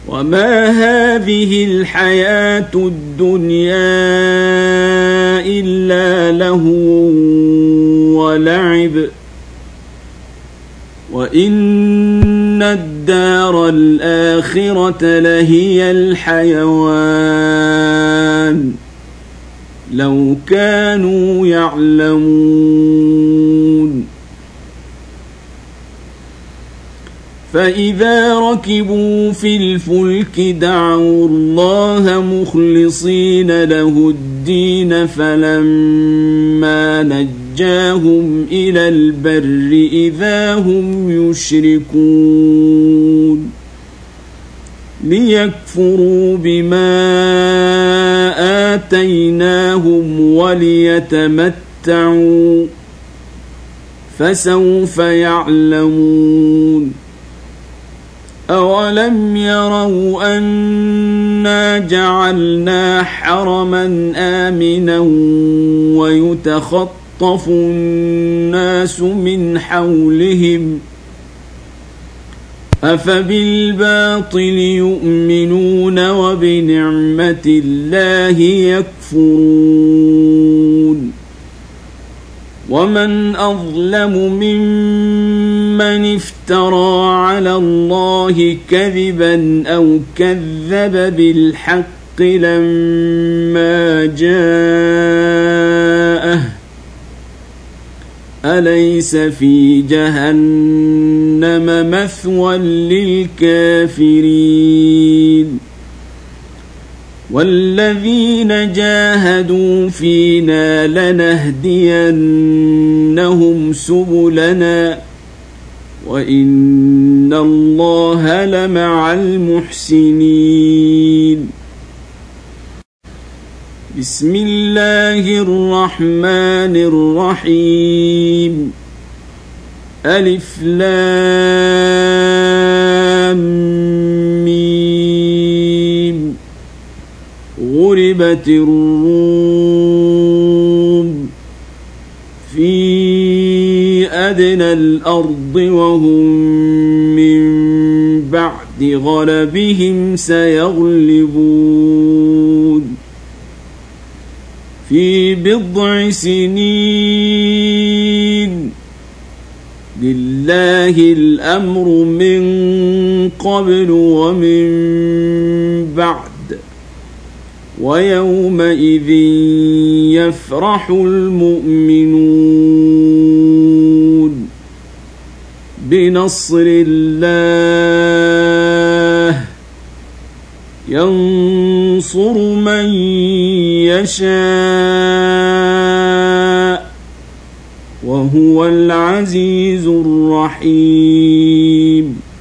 وما هذه الحياة الدنيا إلا لهو ولعب وإن الدار الآخرة لهي الحيوان لو كانوا يعلمون فإذا ركبوا في الفلك دعوا الله مخلصين له الدين فلما نجاهم إلى البر إذا هم يشركون ليكفروا بما آتيناهم وليتمتعوا فسوف يعلمون أولم يروا أنا جعلنا حرما آمنا ويتخطف الناس من حولهم أفبالباطل يؤمنون وبنعمة الله يكفرون ومن أظلم ممن افترى على الله كذبا أو كذب بالحق لما جاءه أليس في جهنم مثوى للكافرين والذين جاهدوا فينا لنهدينهم سبلنا وإن الله لمع المحسنين بسم الله الرحمن الرحيم ألف لام ميم غلبت الروم في أدنى الأرض وهم من بعد غلبهم سيغلبون في بضع سنين لله الأمر من قبل ومن بعد ويومئذ يفرح المؤمنون بنصر الله ينصر من يشاء وهو العزيز الرحيم